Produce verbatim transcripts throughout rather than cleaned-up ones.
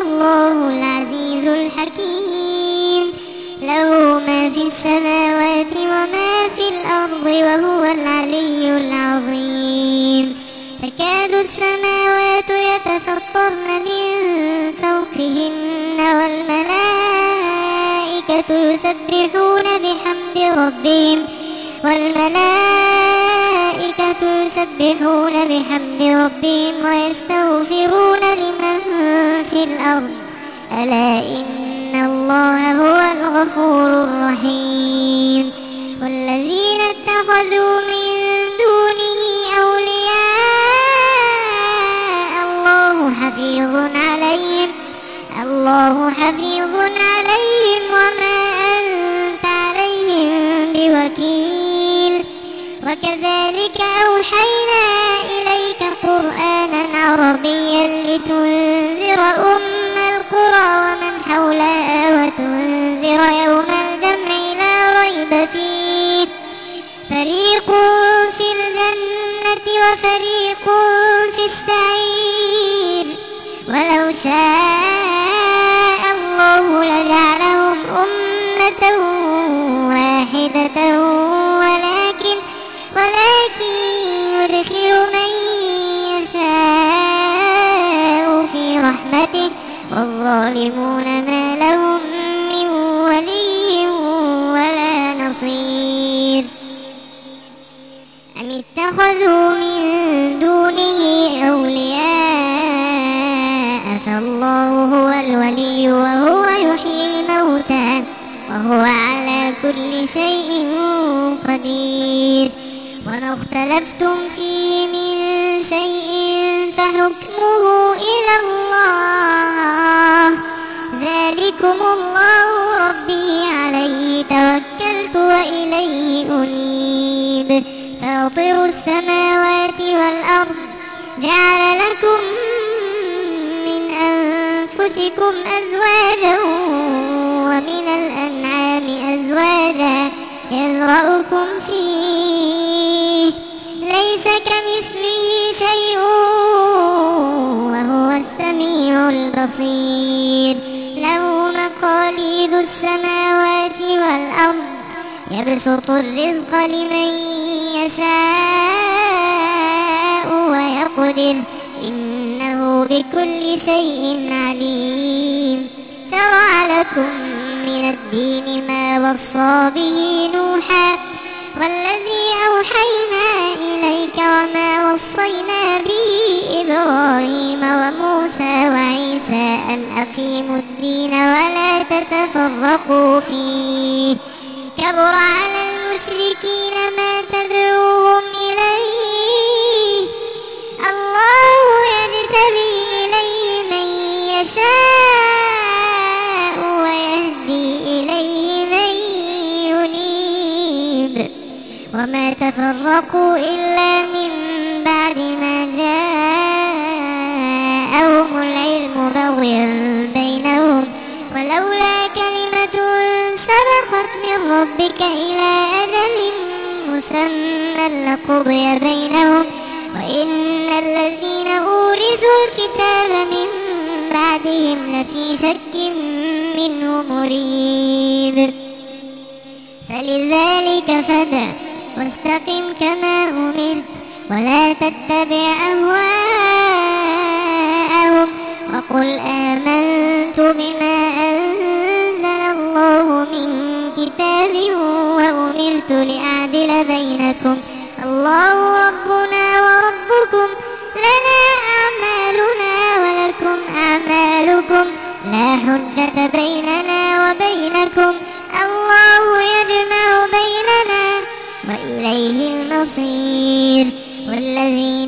الله العزيز الحكيم. له ما في السماوات وما في الأرض وهو العلي العظيم. تكاد السماوات يتفطرن من فوقهن والملائكة يسبحون بحمد ربهم والملائكة يسبحون بحمد ربهم ويستغفرون لمن في الأرض ألا إن الله هو الغفور الرحيم. والذين اتخذوا من دونه أولياء الله حفيظ عليهم الله حفيظ عليهم وما أنت عليهم بوكيل. وكذلك أوحينا إليك قرآنا عربيا لتنذر أم القرى ومن حولها وتنذر يوم الجمع لا ريب فيه فريق في الجنة وفريق في السعير. ولو شاء الله لجعلهم أمة واحدة ولكن ولكن يدخل من يشاء في رحمته والظالمون ما لهم من ولي ولا نصير. أم اتخذوا من دونه أولياء فالله هو الولي وهو يحيي الموتى وهو على كل شيء قدير. وما اختلفتم فيه من شيء فحكمه إلى الله ذلكم الله ربي عليه توكلت وإليه أنيب. فاطر السماوات والأرض جعل لكم من أنفسكم أزواجا ومن الأنعام أزواجا يذرأكم فيه ليس كمثله شيء وهو السميع البصير. له مقاليد السماوات والأرض يبسط الرزق لمن يشاء ويقدر إنه بكل شيء عليم. شرع لكم من الدين ما وصى به نوحا والذي أوحينا إليك وما وصينا به إبراهيم وموسى وعيسى أن أقيموا الدين ولا تتفرقوا فيه كبر على المشركين ما تدعوهم إليه الله يجتبي إليه من يشاء ويهدي إليه من ينيب. وما تفرقوا إلا من بعد ما جاءهم العلم بغيا بينهم ولولا كلمة سبقت من ربك إلى أجل مسمى لقضي بينهم وإن الذين أورثوا الكتاب من بعدهم لفي شك منه مريب. فلذلك فادع واستقم كما أمرت ولا تتبع أهواءهم وقل آمنت بما أنزل الله من كتاب وأمرت لأعدل بينكم الله ربنا وربكم لنا أعمالنا ولكم أعمالكم لا حجة بيننا وبينكم الله يجمع بيننا وإليه المصير. والذين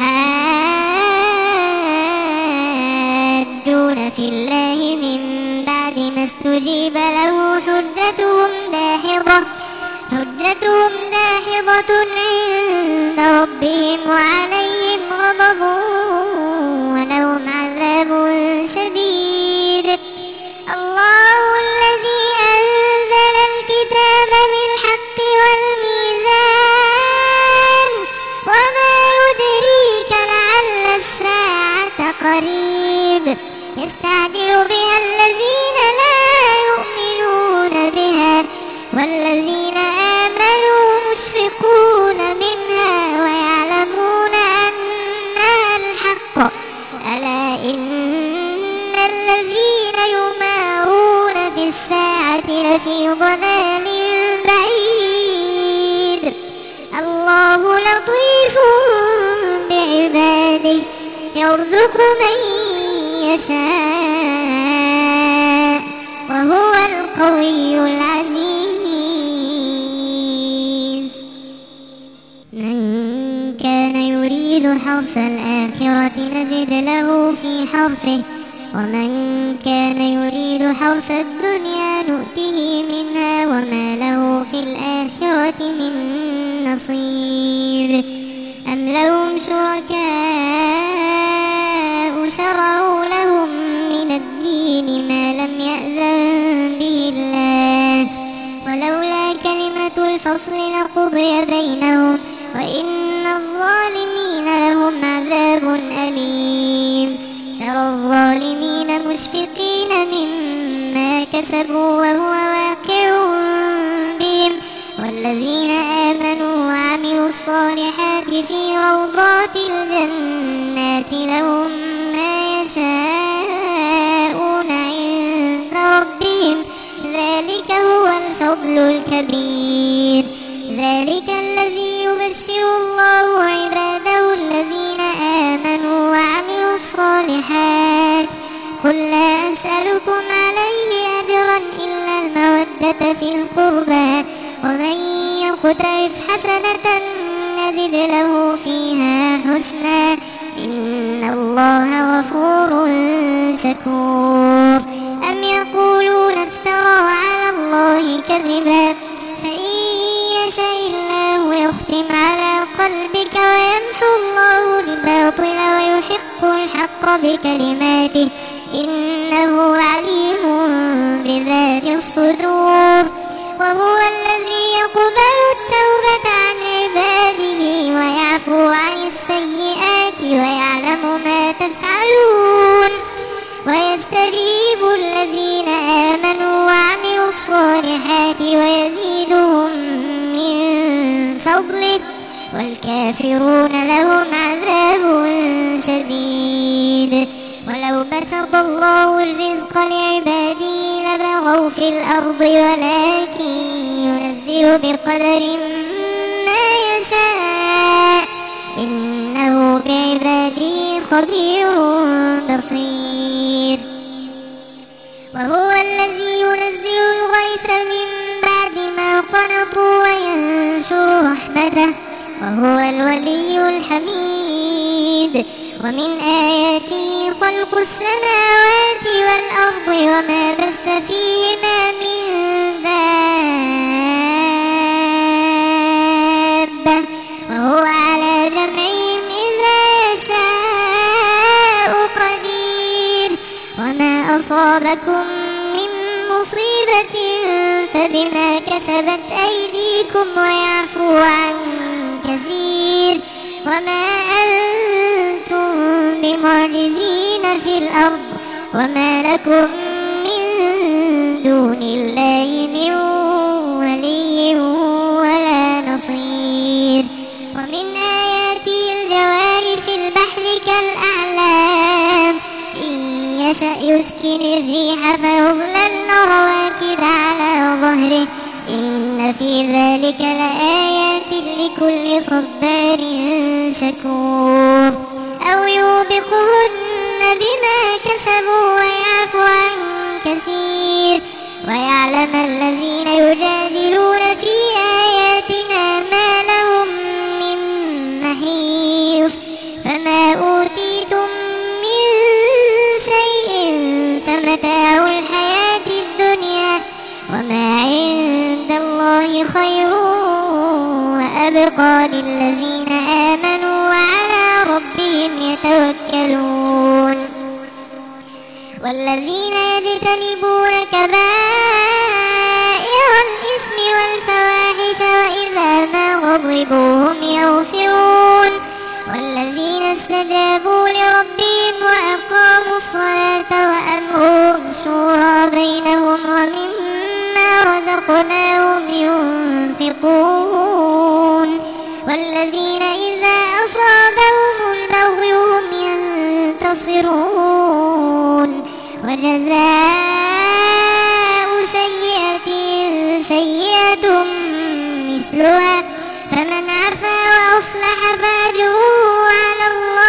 يحاجون في الله من بعد ما استجيب له حجتهم داحضة حجتهم داحضة عند ربهم وعليهم غضب ولهم عذاب شديد. الله الذي أنزل الكتاب بالحق والميزان وما يدريك لعل الساعة قريب يستعجل لفي ضلال بعيد. الله لطيف بعباده يرزق من يشاء وهو القوي العزيز. من كان يريد حرث الآخرة نزد له في حرثه ومن كان يريد حرث الدنيا نؤته منها وما له في الآخرة من نصيب. أم لهم شركاء شرعوا لهم من الدين ما لم يأذن به الله ولولا كلمة الفصل لقضي بينهم وإن الظالمين لهم عذاب أليم. ترى الظالمين مشفقين مما كسبوا وهو واقع بهم والذين آمنوا وعملوا الصالحات في روضات الجنات لهم ما يشاءون عند ربهم ذلك هو الفضل الكبير. ذلك الذي يبشر الله عباده الذين آمنوا وعملوا الصالحات قل لا أسألكم عليه أجرا إلا المودة في القربى ومن يقترف حسنة نزد له فيها حسنا إن الله غفور شكور. أم يقولون افترى على الله كذبا فإن يشاء الله يختم على قلبك ويمحو الله الباطل ويحق الحق بكلماته إنه عليم بذات الصدور. وهو الذي يقبل التوبة عن عباده ويعفو عن السيئات ويعلم ما تفعلون ويستجيب الذين آمنوا وعملوا الصالحات ويزيدهم من فضله والكافرون لهم عذاب شديد. ولو بسط الله الرزق لعباده لبغوا في الأرض ولكن ينزل بقدر ما يشاء إنه بعباده خبير بصير. وهو الذي ينزل الغيث من بعد ما قنطوا وينشر رحمته وهو الولي الحميد. ومن آياته خلق السماوات والأرض وما بث فيهما من دابة وهو على جمعهم إذا يشاء قدير. وما أصابكم من مصيبة فبما كسبت أيديكم ويعفو عن كثير. وما أنتم بمعجزين في الأرض وما لكم من دون الله من ولي ولا نصير. ومن آياته الجوار في البحر كالأعلام إن يشأ يسكن الريح فيظللن رواكد على ظهره إن في ذلك لآيات لكل صبار شكور. أو يوبقهن بما كسبوا ويعفو عن كثير ويعلم الذين يجادلون في آياتنا ما لهم من محيص. فما أوتيتم من شيء فمتاع الحياة الدنيا وما عند الله خير وأبقى للذين آمنوا وعلى ربهم يتوكلون. والذين يجتنبون كبائر الإثم والفواحش وإذا ما غضبوا هم يغفرون. والذين استجابوا لربهم وأقاموا الصلاة وأمرهم شورى بينهم ومما رزقناهم ينفقون. والذين إذا أصابهم البغي هم ينتصرون. وجزاء سيئة مثلها فمن عفا وأصلح فأجره على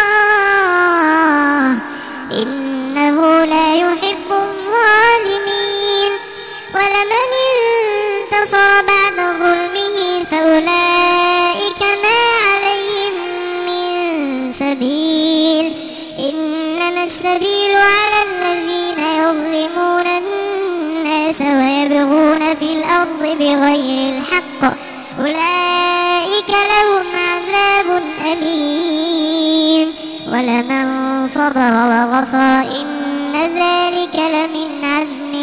الله إنه لا يحب الظالمين. ولمن انتصر بعد ظلمه فأولئك ما عليهم من سبيل إنما السبيل على الذين يظلمون الناس ويبغون في الأرض بغير الحق أولئك لهم عذاب أليم. ولمن صبر وغفر إن ذلك لمن عزم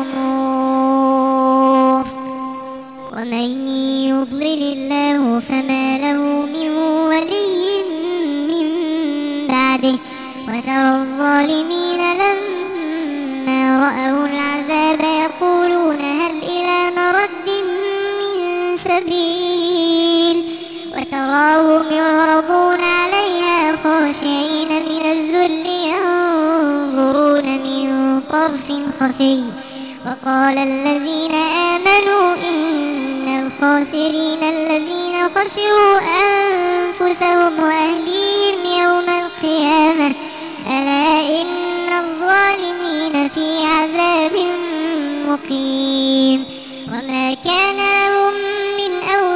الأمور. ومن يضلل الله فما له من ولي من بعده وترى الظالمين لما رأوا العذاب يقولون هل إلى مرد من سبيل وتراهم يعرضون عليها خاشعين من الذل ينظرون من طرف خفي وقال الذين آمنوا إن الخاسرين الذين خسروا أنفسهم وأهليهم يوم القيامة ألا إن الظالمين في عذاب مقيم. وما كان لهم من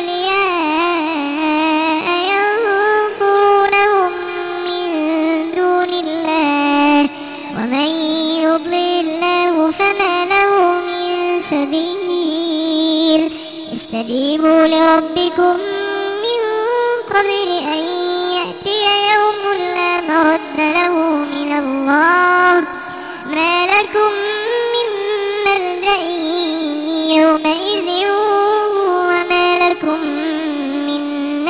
أولياء ينصرونهم من دون الله ومن يضلل الله فما له من سبيل. استجيبوا لربكم من قبل أن يأتي يوم لا مرد له من الله ما لكم من ملجأ يومئذ وما لكم من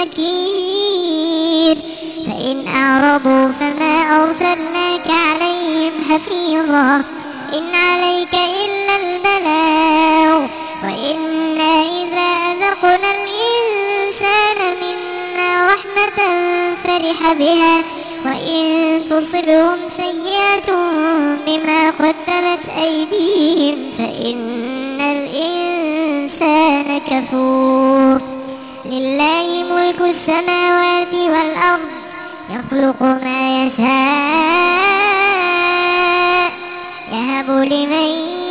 نكير. فإن أعرضوا فما أرسلناك عليهم حفيظا إن عليك إلا البلاغ وإنا إذا أذقنا الإنسان منا رحمة فرح بها وإن تصبهم سيئة بما قدمت أيديهم فإن الإنسان كفور. لله ملك السماوات والأرض يخلق ما يشاء يهب لمن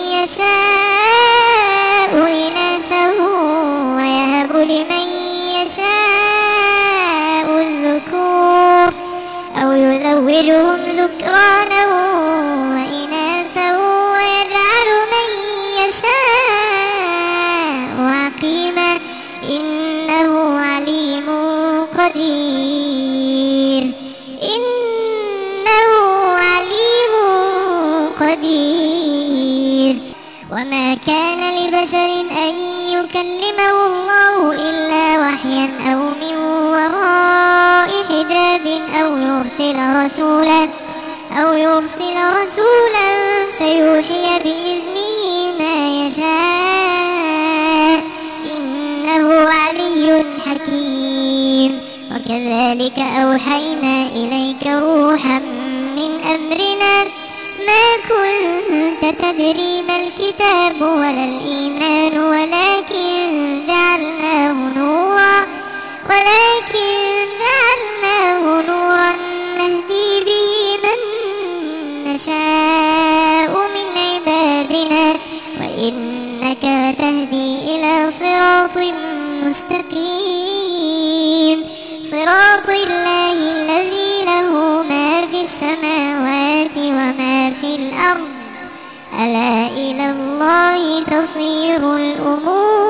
يشاء إناثا ويهب لمن يشاء الذكور أو يزوجهم ذكرانا وإناثا ويجعل من يشاء عقيما إنه عليم قدير إنه عليم قدير. وما كان لبشر أن يكلمه الله إلا وحيا أو من وراء حجاب أو يرسل رسولا أو يرسل رسولا فيوحي بإذنه ما يشاء إنه علي حكيم. وكذلك أوحينا إليك روحا من أمرنا ما كنت تدري ما الكتاب ولا الإيمان ولكن جعلناه نورا ولكن جعلناه نورا نهدي به من نشاء من عبادنا وإنك تهدي إلى صراط مستقيم صراط الله الذي له ما في السماوات وما في الأرض ألا إلى الله تصير الأمور.